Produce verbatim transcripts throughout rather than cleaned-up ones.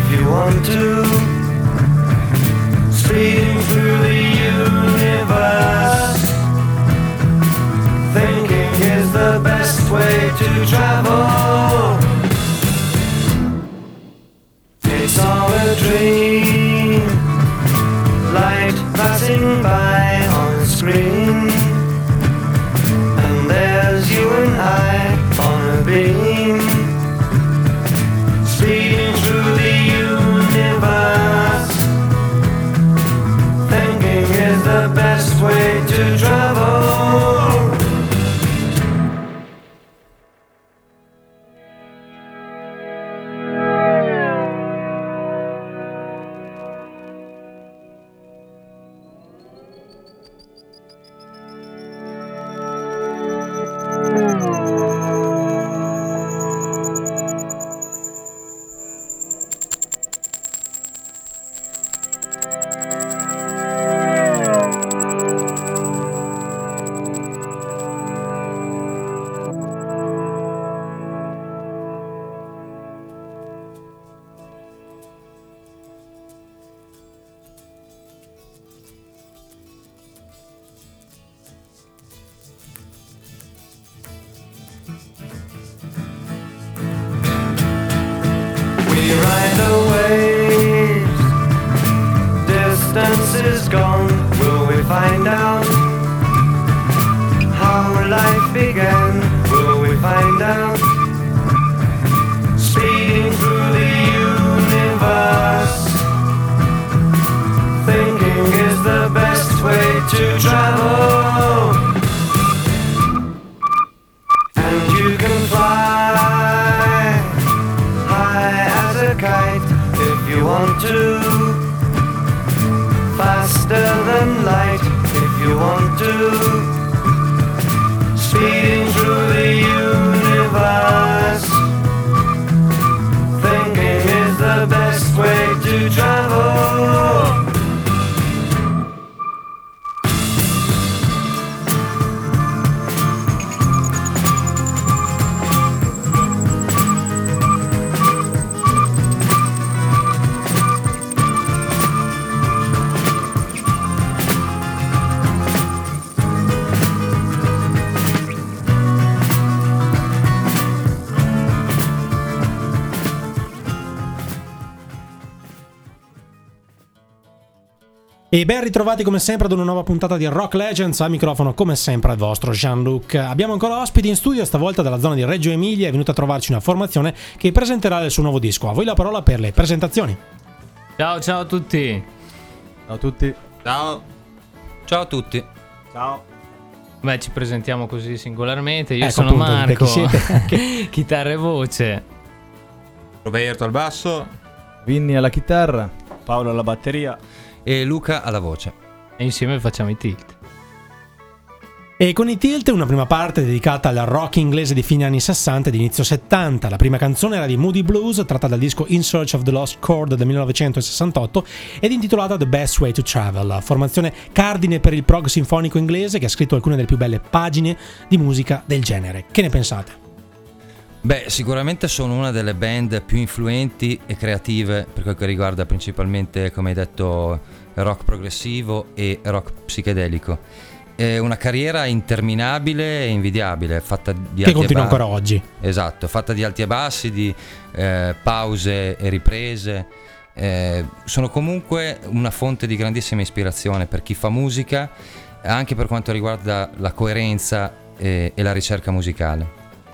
if you want to. Speeding through the universe, thinking is the best way to travel. It's all a dream, light passing by on screen, and there's you and I on a beam, speeding through the universe, thinking is the best way to travel. Is gone, will we find out how life began? Will we find out? Speeding through the universe, thinking is the best way to travel. And you can fly high as a kite if you want to, faster than light if you want to, speeding through the universe, thinking is the best way to travel. E ben ritrovati come sempre ad una nuova puntata di Rock Legends, al microfono come sempre il vostro Jean-Luc. Abbiamo ancora ospiti in studio, stavolta dalla zona di Reggio Emilia è venuta a trovarci una formazione che presenterà il suo nuovo disco. A voi la parola per le presentazioni. Ciao ciao a tutti. Ciao a tutti. Ciao. Ciao a tutti. Ciao. Beh, ci presentiamo così singolarmente. Io ecco, sono appunto, Marco, chi siete? chitarra e voce. Roberto al basso. Vinny alla chitarra. Paolo alla batteria. E Luca alla voce. E insieme facciamo i Tilt. E con i Tilt una prima parte dedicata al rock inglese di fine anni sessanta ed inizio settanta. La prima canzone era di Moody Blues, tratta dal disco In Search of the Lost Chord del millenovecentosessantotto ed intitolata The Best Way to Travel, formazione cardine per il prog sinfonico inglese che ha scritto alcune delle più belle pagine di musica del genere. Che ne pensate? Beh, sicuramente sono una delle band più influenti e creative per quel che riguarda principalmente, come hai detto, rock progressivo e rock psichedelico. È una carriera interminabile e invidiabile, fatta di che alti continua e bassi. ancora oggi. Esatto, fatta di alti e bassi, di eh, pause e riprese. Eh, sono comunque una fonte di grandissima ispirazione per chi fa musica, anche per quanto riguarda la coerenza e, e la ricerca musicale.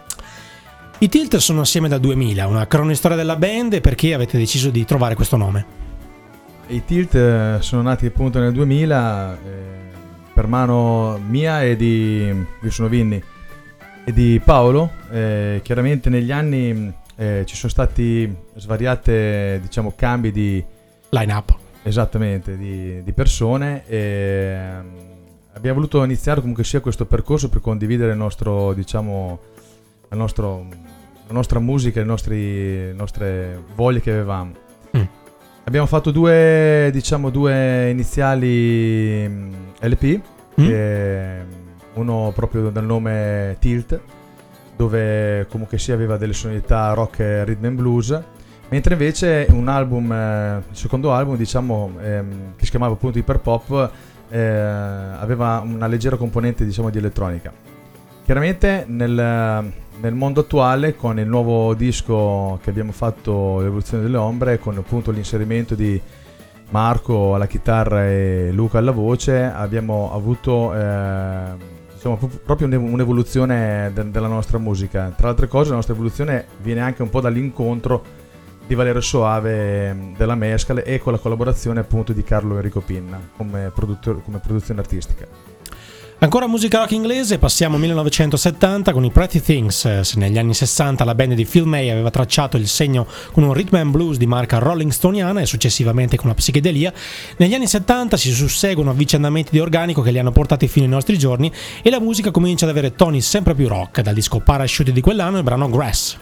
I Tilt sono assieme dal duemila, una cronistoria della band, e perché avete deciso di trovare questo nome? I Tilt sono nati appunto nel duemila, eh, per mano mia e di, io sono Vinny, e di Paolo. Eh, chiaramente negli anni eh, ci sono stati svariate, diciamo, cambi di line-up. Esattamente, di, di persone, e abbiamo voluto iniziare comunque sia questo percorso per condividere il nostro, diciamo, il nostro, la nostra musica, le nostri, nostre voglie che avevamo. Mm. Abbiamo fatto due, diciamo, due iniziali L P, mm. che, uno proprio dal nome Tilt, dove comunque si aveva delle sonorità rock e rhythm and blues, Mentre invece un album, eh, il secondo album, diciamo, ehm, che si chiamava appunto Hyperpop, eh, aveva una leggera componente, diciamo, di elettronica. Chiaramente nel, nel mondo attuale, con il nuovo disco che abbiamo fatto, L'Evoluzione delle Ombre, con appunto l'inserimento di Marco alla chitarra e Luca alla voce, abbiamo avuto eh, diciamo, proprio un'evoluzione de- della nostra musica. Tra le altre cose, la nostra evoluzione viene anche un po' dall'incontro di Valerio Soave della Mescale e con la collaborazione appunto di Carlo Enrico Pinna come, produttore, come produzione artistica. Ancora musica rock inglese, passiamo al millenovecentosettanta con i Pretty Things. Se negli anni sessanta la band di Phil May aveva tracciato il segno con un rhythm and blues di marca rolling stoniana e successivamente con la psichedelia, negli anni settanta si susseguono avvicendamenti di organico che li hanno portati fino ai nostri giorni e la musica comincia ad avere toni sempre più rock, dal disco Parachute di quell'anno il brano Grass.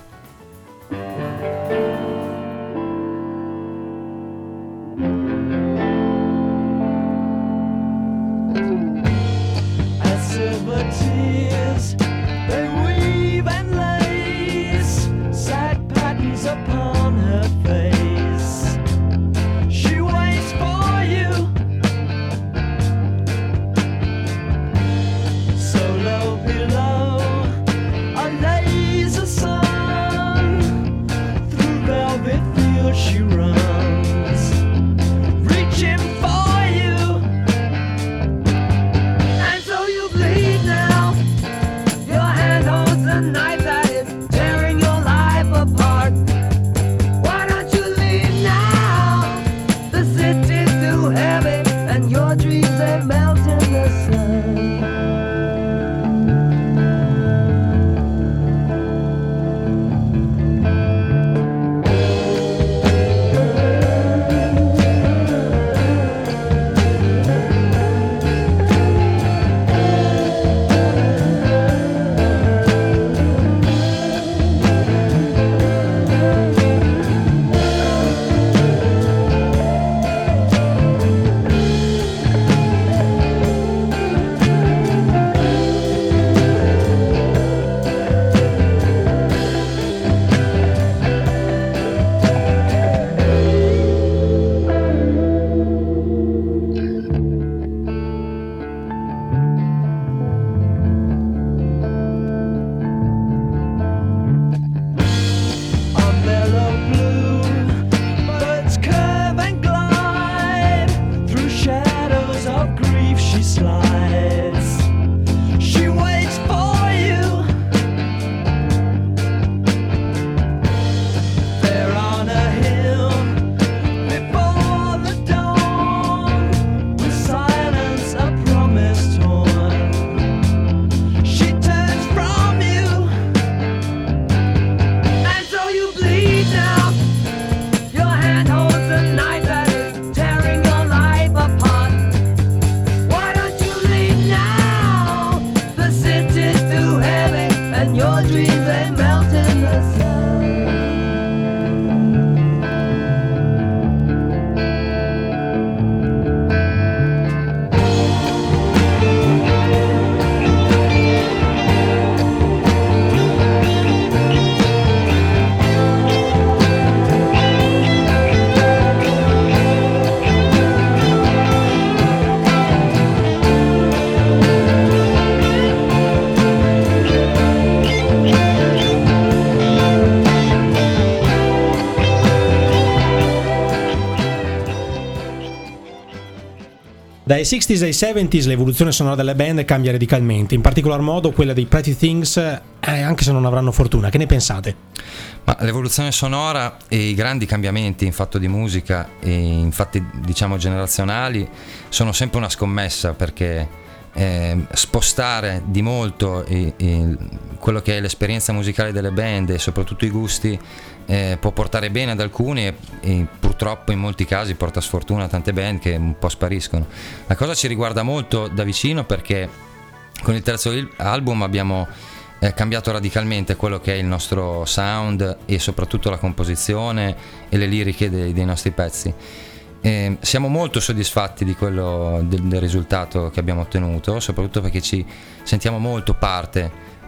Dai sessanta ai settanta l'evoluzione sonora delle band cambia radicalmente, in particolar modo quella dei Pretty Things, eh, anche se non avranno fortuna. Che ne pensate? Ma l'evoluzione sonora e i grandi cambiamenti in fatto di musica e in fatti, diciamo, generazionali sono sempre una scommessa, perché eh, spostare di molto e, e quello che è l'esperienza musicale delle band e soprattutto i gusti eh, può portare bene ad alcuni e, e purtroppo in molti casi porta sfortuna a tante band che un po' spariscono. La cosa ci riguarda molto da vicino, perché con il terzo album abbiamo eh, cambiato radicalmente quello che è il nostro sound e soprattutto la composizione e le liriche dei, dei nostri pezzi. Eh, siamo molto soddisfatti di quello, del, del risultato che abbiamo ottenuto, soprattutto perché ci sentiamo molto parte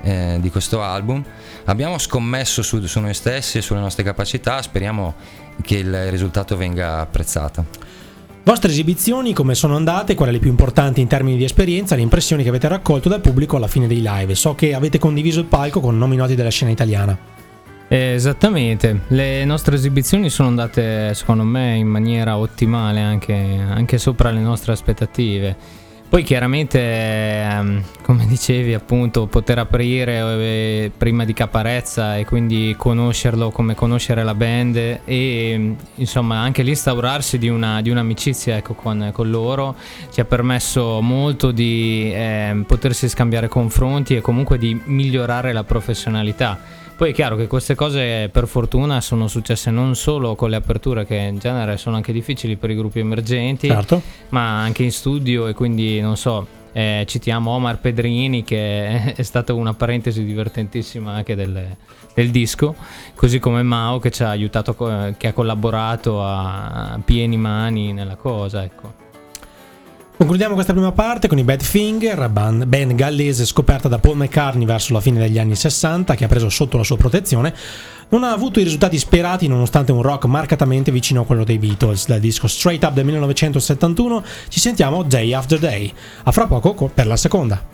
eh, di questo album. Abbiamo scommesso su, su noi stessi e sulle nostre capacità, speriamo che il risultato venga apprezzato. Vostre esibizioni, come sono andate? Quali le più importanti in termini di esperienza? Le impressioni che avete raccolto dal pubblico alla fine dei live? So che avete condiviso il palco con nomi noti della scena italiana. Esattamente, le nostre esibizioni sono andate secondo me in maniera ottimale, anche, anche sopra le nostre aspettative. Poi chiaramente, ehm, come dicevi appunto, poter aprire eh, prima di Caparezza e quindi conoscerlo come conoscere la band e insomma anche l'instaurarsi di, una, di un'amicizia, ecco, con, con loro ci ha permesso molto di eh, potersi scambiare confronti e comunque di migliorare la professionalità. Poi è chiaro che queste cose per fortuna sono successe non solo con le aperture, che in genere sono anche difficili per i gruppi emergenti, Certo. ma anche in studio, e quindi non so, eh, citiamo Omar Pedrini, che è stata una parentesi divertentissima anche del, del disco, così come Mao, che ci ha aiutato, che ha collaborato a pieni mani nella cosa, ecco. Concludiamo questa prima parte con i Badfinger, band, band gallese scoperta da Paul McCartney verso la fine degli anni sessanta, che ha preso sotto la sua protezione. Non ha avuto i risultati sperati nonostante un rock marcatamente vicino a quello dei Beatles. Dal disco Straight Up del millenovecentosettantuno ci sentiamo Day After Day. A fra poco per la seconda.